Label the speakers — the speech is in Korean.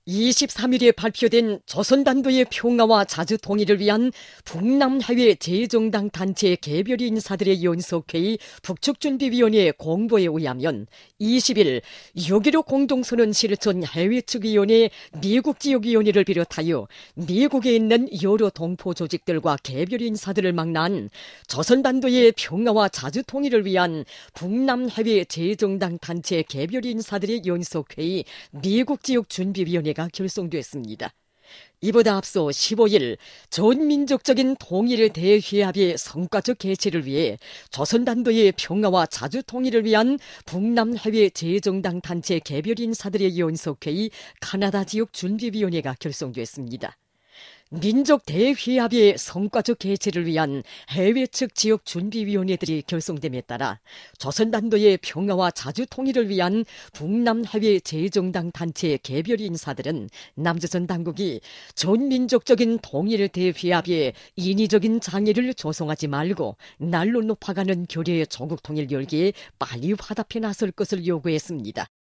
Speaker 1: 23일에 발표된 조선반도의 평화와 자주 통일을 위한 북남해외 재정당 단체 개별 인사들의 연석회의 북측준비위원회 공보에 의하면 20일 6.15 공동선언 실천 해외측위원회 미국지역위원회를 비롯하여 미국에 있는 여러 동포 조직들과 개별 인사들을 망라한 조선반도의 평화와 자주 통일을 위한 북남해외 재정당 단체 개별 인사들의 연석회의 미국지역준비위원회가 결성됐습니다. 이보다 앞서 15일 전민족적인 통일 대회합의 성과적 개최를 위해 조선반도의 평화와 자주 통일을 위한 북남해외 재정당 단체 개별 인사들의 연석회의 카나다 지역준비위원회가 결성됐습니다. 민족 대회합의 성과적 개최를 위한 해외 측 지역 준비위원회들이 결성됨에 따라 조선반도의 평화와 자주 통일을 위한 북남해외 재정당 단체 개별 인사들은 남조선 당국이 전민족적인 통일 대회합에 인위적인 장애를 조성하지 말고 날로 높아가는 교류의 조국 통일 열기에 빨리 화답해 나설 것을 요구했습니다.